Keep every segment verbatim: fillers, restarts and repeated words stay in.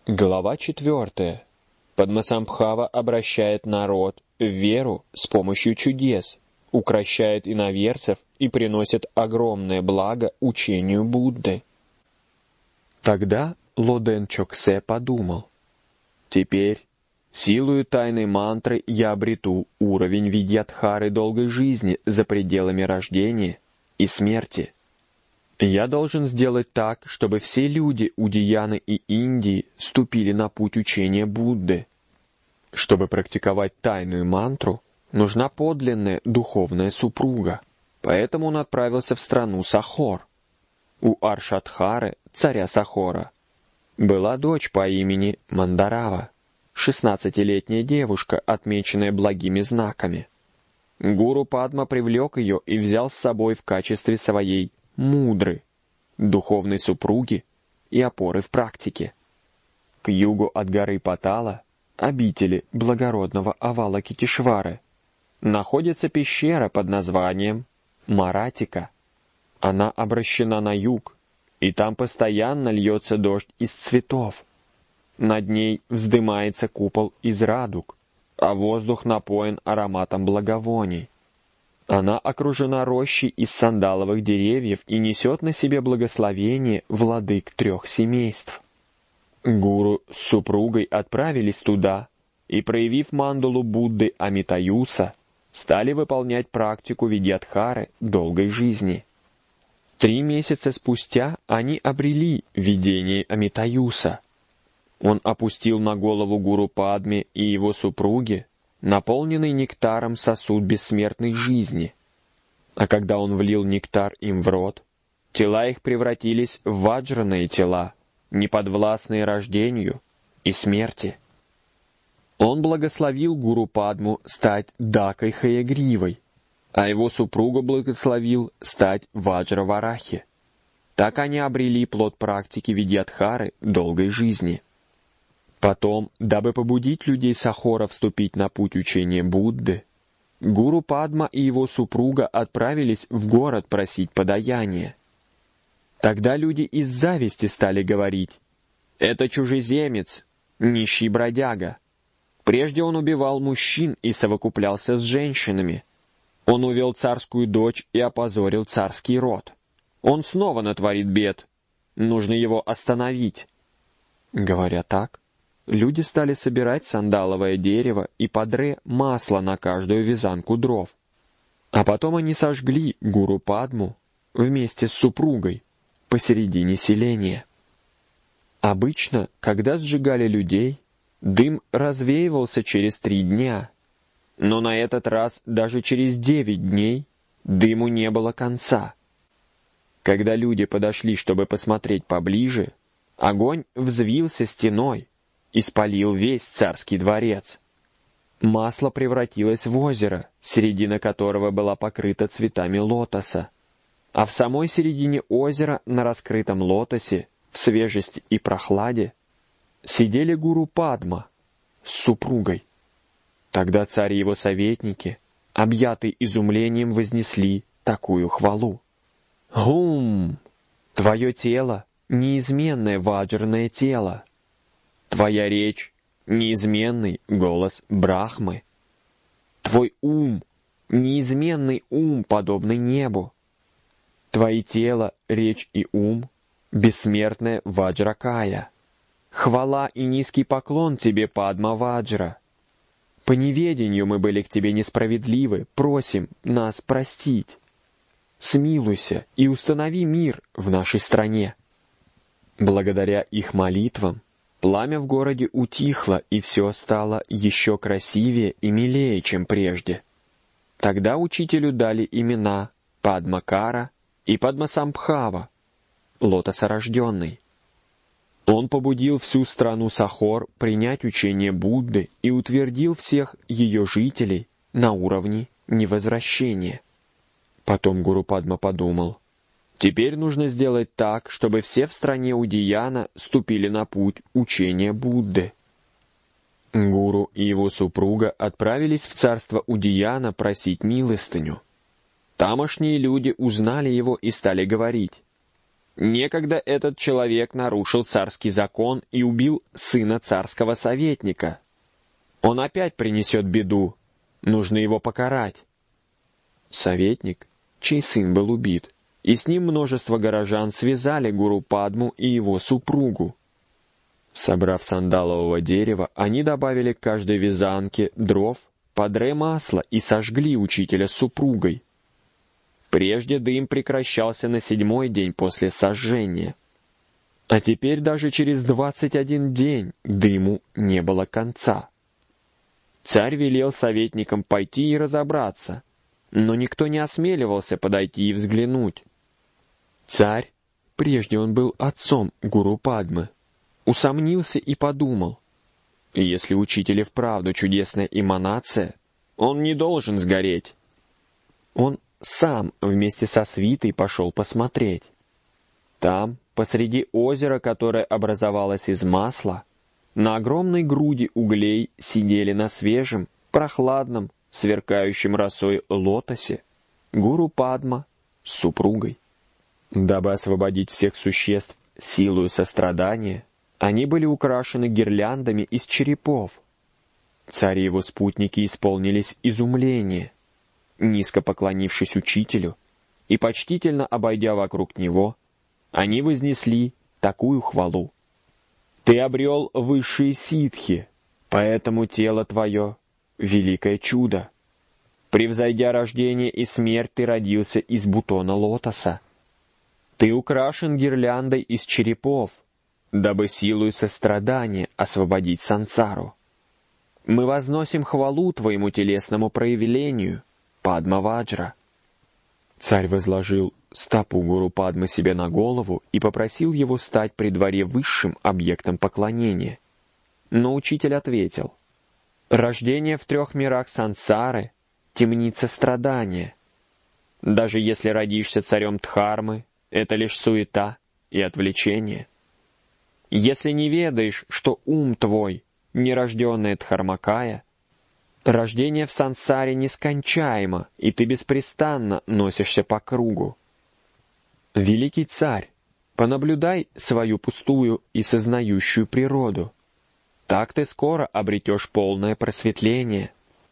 Глава четвертая. Падмасамбхава обращает народ в веру с помощью чудес, укрощает иноверцев и приносит огромное благо учению Будды. Тогда Лоден Чоксе подумал: «Теперь, силою тайной мантры, я обрету уровень Видьядхары долгой жизни за пределами рождения и смерти. Я должен сделать так, чтобы все люди Удияны и Индии ступили на путь учения Будды. Чтобы практиковать тайную мантру, нужна подлинная духовная супруга, поэтому он отправился в страну Сахор. У Аршадхары, царя Сахора, была дочь по имени Мандарава, шестнадцатилетняя девушка, отмеченная благими знаками. Гуру Падма привлек ее и взял с собой в качестве своей мудры, духовной супруги и опоры в практике. К югу от горы Патала, обители благородного Авалокитешвары, находится пещера под названием Маратика. Она обращена на юг, и там постоянно льется дождь из цветов. Над ней вздымается купол из радуг, а воздух напоен ароматом благовоний. Она окружена рощей из сандаловых деревьев и несет на себе благословение владык трех семейств. Гуру с супругой отправились туда и, проявив мандалу Будды Амитаюса, стали выполнять практику Видьядхары долгой жизни. Три месяца спустя они обрели видение Амитаюса. Он опустил на голову Гуру Падме и его супруге наполненный нектаром сосуд бессмертной жизни. А когда он влил нектар им в рот, тела их превратились в ваджраные тела, неподвластные рождению и смерти. Он благословил Гуру Падму стать Дакой Хаягривой, а его супругу благословил стать Ваджраварахи. Так они обрели плод практики Видьядхары долгой жизни. Потом, дабы побудить людей Сахора вступить на путь учения Будды, Гуру Падма и его супруга отправились в город просить подаяния. Тогда люди из зависти стали говорить: «Это чужеземец, нищий бродяга. Прежде он убивал мужчин и совокуплялся с женщинами. Он увел царскую дочь и опозорил царский род. Он снова натворит бед. Нужно его остановить». Говоря так, люди стали собирать сандаловое дерево и падре масло на каждую вязанку дров. А потом они сожгли Гуру Падму вместе с супругой посередине селения. Обычно, когда сжигали людей, дым развеивался через три дня, но на этот раз даже через девять дней дыму не было конца. Когда люди подошли, чтобы посмотреть поближе, огонь взвился стеной и спалил весь царский дворец. Масло превратилось в озеро, середина которого была покрыта цветами лотоса. А в самой середине озера, на раскрытом лотосе, в свежести и прохладе, сидели Гуру Падма с супругой. Тогда царь и его советники, объятые изумлением, вознесли такую хвалу: «Гум! Твое тело — неизменное ваджрное тело. Твоя речь — неизменный голос Брахмы. Твой ум — неизменный ум, подобный небу. Твои тело, речь и ум — бессмертная Ваджракая. Хвала и низкий поклон тебе, Падма Ваджра. По неведению мы были к тебе несправедливы, просим нас простить. Смилуйся и установи мир в нашей стране». Благодаря их молитвам пламя в городе утихло, и все стало еще красивее и милее, чем прежде. Тогда учителю дали имена Падмакара и Падмасамбхава, лотосорожденный. Он побудил всю страну Сахор принять учение Будды и утвердил всех ее жителей на уровне невозвращения. Потом Гуру Падма подумал: теперь нужно сделать так, чтобы все в стране Удияна ступили на путь учения Будды. Гуру и его супруга отправились в царство Удияна просить милостыню. Тамошние люди узнали его и стали говорить: Некогда этот человек нарушил царский закон и убил сына царского советника. Он опять принесет беду, нужно его покарать. Советник, чей сын был убит, и с ним множество горожан связали Гуру Падму и его супругу. Собрав сандалового дерева, они добавили к каждой вязанке дров по дре масла и сожгли учителя с супругой. Прежде дым прекращался на седьмой день после сожжения. А теперь даже через двадцать один день дыму не было конца. Царь велел советникам пойти и разобраться, но никто не осмеливался подойти и взглянуть. Царь, прежде он был отцом Гуру Падмы, усомнился и подумал, если учитель и вправду чудесная эманация, он не должен сгореть. Он сам вместе со свитой пошел посмотреть. Там, посреди озера, которое образовалось из масла, на огромной груди углей сидели на свежем, прохладном, сверкающем росой лотосе Гуру Падма с супругой. Дабы освободить всех существ силою сострадания, они были украшены гирляндами из черепов. Царь и его спутники исполнились изумления. Низко поклонившись учителю и почтительно обойдя вокруг него, они вознесли такую хвалу. «Ты обрел высшие ситхи, поэтому тело твое — великое чудо. Превзойдя рождение и смерть, ты родился из бутона лотоса. Ты украшен гирляндой из черепов, дабы силою сострадания освободить сансару. Мы возносим хвалу твоему телесному проявлению, Падма-ваджра». Царь возложил стопу Гуру Падмы себе на голову и попросил его стать при дворе высшим объектом поклонения. Но учитель ответил: «Рождение в трех мирах сансары — темница страдания. Даже если родишься царем Дхармы, это лишь суета и отвлечение. Если не ведаешь, что ум твой — нерожденная Дхармакая, рождение в сансаре нескончаемо, и ты беспрестанно носишься по кругу. Великий царь, понаблюдай свою пустую и сознающую природу. Так ты скоро обретешь полное просветление».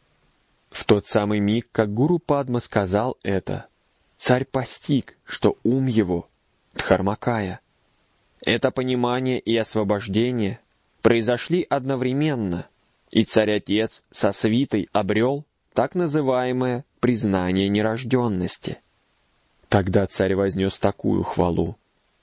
В тот самый миг, как Гуру Падма сказал это, царь постиг, что ум его — Дхармакая. Это понимание и освобождение произошли одновременно, и царь-отец со свитой обрел так называемое признание нерожденности. Тогда царь вознес такую хвалу: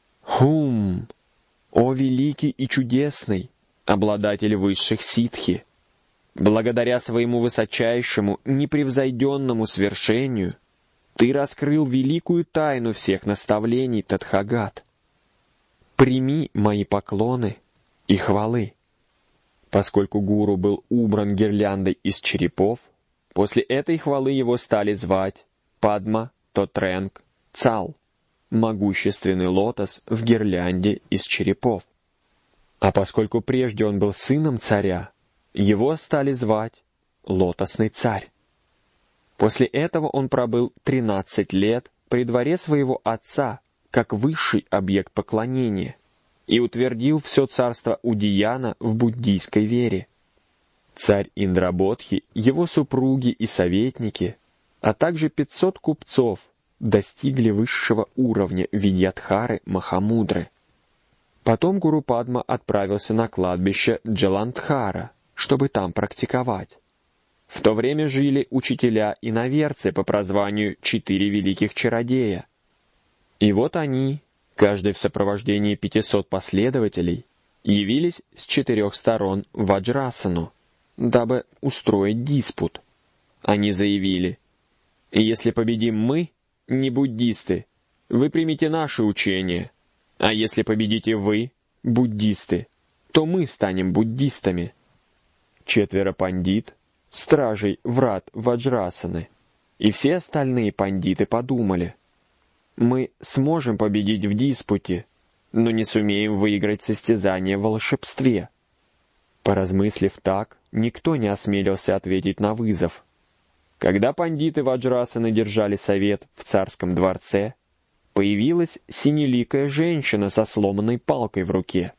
«Хум! О великий и чудесный, обладатель высших ситхи! Благодаря своему высочайшему, непревзойденному свершению ты раскрыл великую тайну всех наставлений Тадхагат. Прими мои поклоны и хвалы». Поскольку гуру был убран гирляндой из черепов, после этой хвалы его стали звать Падма Тотренг Цал, могущественный лотос в гирлянде из черепов. А поскольку прежде он был сыном царя, его стали звать Лотосный царь. После этого он пробыл тринадцать лет при дворе своего отца, как высший объект поклонения, и утвердил все царство Удияна в буддийской вере. Царь Индрабодхи, его супруги и советники, а также пятьсот купцов достигли высшего уровня Видьядхары Махамудры. Потом Гуру Падма отправился на кладбище Джаландхара, чтобы там практиковать. В то время жили учителя и наверцы по прозванию «Четыре великих чародея». И вот они, каждый в сопровождении пятисот последователей, явились с четырех сторон в Ваджрасану, дабы устроить диспут. Они заявили: «Если победим мы, не буддисты, вы примите наше учение, а если победите вы, буддисты, то мы станем буддистами». Четверо пандит, стражей врат Ваджрасаны, и все остальные пандиты подумали: «Мы сможем победить в диспуте, но не сумеем выиграть состязание в волшебстве». Поразмыслив так, никто не осмелился ответить на вызов. Когда пандиты Ваджрасаны держали совет в царском дворце, появилась синеликая женщина со сломанной палкой в руке.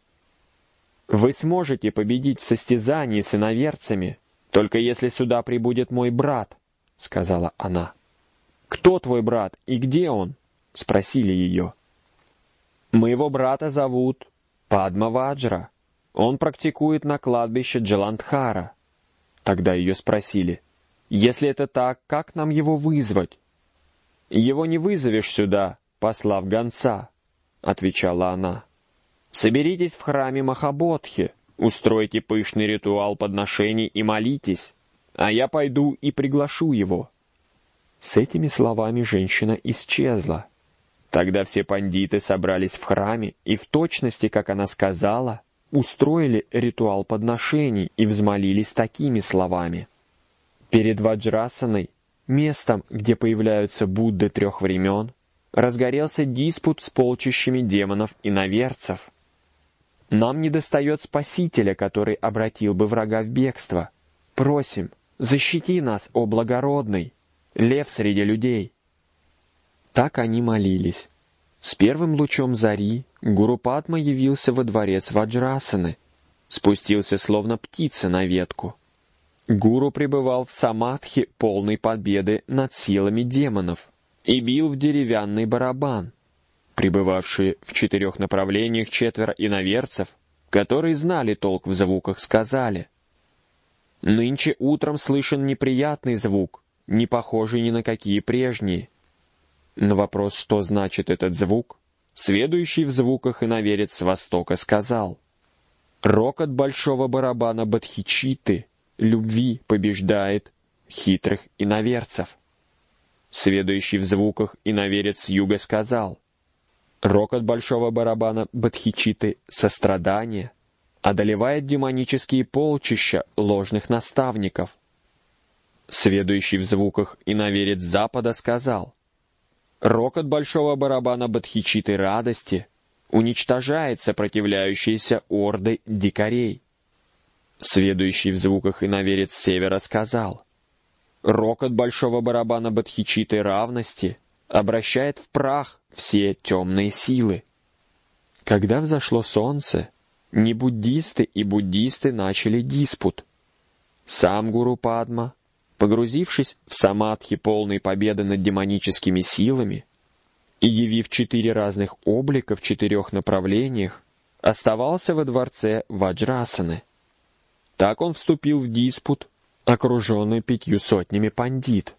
«Вы сможете победить в состязании с иноверцами, только если сюда прибудет мой брат», — сказала она. «Кто твой брат и где он?» — спросили ее. «Моего брата зовут Падма Ваджра. Он практикует на кладбище Джаландхара». Тогда ее спросили: «Если это так, как нам его вызвать?» «Его не вызовешь сюда, послав гонца», — отвечала она. «Соберитесь в храме Махабодхи, устройте пышный ритуал подношений и молитесь, а я пойду и приглашу его». С этими словами женщина исчезла. Тогда все пандиты собрались в храме и в точности, как она сказала, устроили ритуал подношений и взмолились такими словами: «Перед Ваджрасаной, местом, где появляются Будды трех времен, разгорелся диспут с полчищами демонов-иноверцев. Нам недостает спасителя, который обратил бы врага в бегство. Просим, защити нас, о благородный, лев среди людей». Так они молились. С первым лучом зари Гуру Падма явился во дворец Ваджрасаны, спустился словно птица на ветку. Гуру пребывал в самадхи полной победы над силами демонов и бил в деревянный барабан. Пребывавшие в четырех направлениях четверо иноверцев, которые знали толк в звуках, сказали: «Нынче утром слышен неприятный звук, не похожий ни на какие прежние». На вопрос, что значит этот звук, сведущий в звуках иноверец с востока сказал: «Рокот большого барабана Бодхичитты, любви, побеждает хитрых иноверцев». Сведущий в звуках иноверец с юга сказал: «Рокот большого барабана Бодхичитты, сострадание, одолевает демонические полчища ложных наставников». Сведущий в звуках иноверец с запада сказал: «Рокот большого барабана Бодхичитты радости уничтожает сопротивляющиеся орды дикарей». Сведущий в звуках иноверец с севера сказал: «Рокот большого барабана Бодхичитты равности обращает в прах все темные силы». Когда взошло солнце, небуддисты и буддисты начали диспут. Сам Гуру Падма, погрузившись в самадхи полной победы над демоническими силами и явив четыре разных облика в четырех направлениях, оставался во дворце Ваджрасаны. Так он вступил в диспут, окруженный пятью сотнями пандит.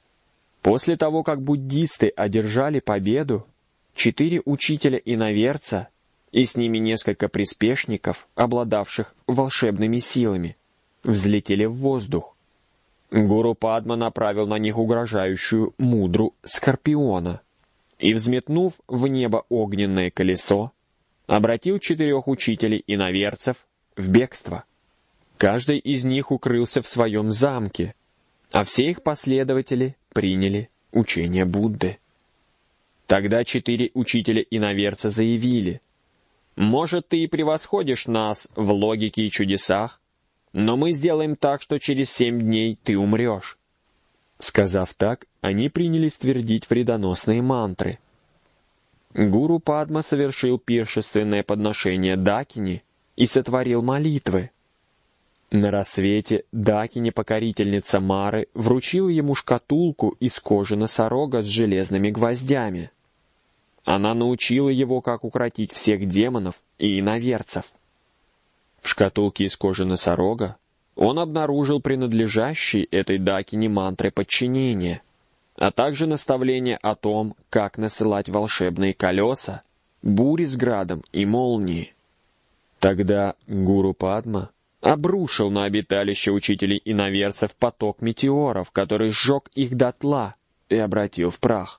После того, как буддисты одержали победу, четыре учителя-иноверца и с ними несколько приспешников, обладавших волшебными силами, взлетели в воздух. Гуру Падма направил на них угрожающую мудру Скорпиона и, взметнув в небо огненное колесо, обратил четырех учителей-иноверцев в бегство. Каждый из них укрылся в своем замке, а все их последователи приняли учение Будды. Тогда четыре учителя-иноверца заявили: «Может, ты и превосходишь нас в логике и чудесах, но мы сделаем так, что через семь дней ты умрешь». Сказав так, они принялись твердить вредоносные мантры. Гуру Падма совершил пиршественное подношение Дакини и сотворил молитвы. На рассвете Дакини, покорительница Мары, вручила ему шкатулку из кожи носорога с железными гвоздями. Она научила его, как укротить всех демонов и иноверцев. В шкатулке из кожи носорога он обнаружил принадлежащие этой Дакини мантры подчинения, а также наставление о том, как насылать волшебные колеса, бури с градом и молнии. Тогда Гуру Падма обрушил на обиталище учителей иноверцев поток метеоров, который сжег их дотла и обратил в прах.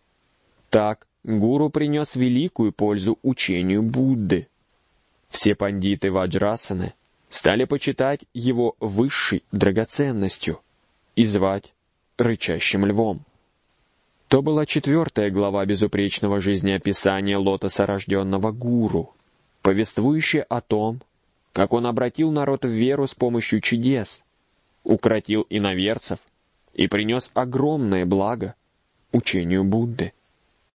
Так Гуру принес великую пользу учению Будды. Все пандиты Ваджрасаны стали почитать его высшей драгоценностью и звать рычащим львом. То была четвертая глава безупречного жизнеописания лотоса рожденного гуру, повествующая о том, как он обратил народ в веру с помощью чудес, укротил иноверцев и принес огромное благо учению Будды.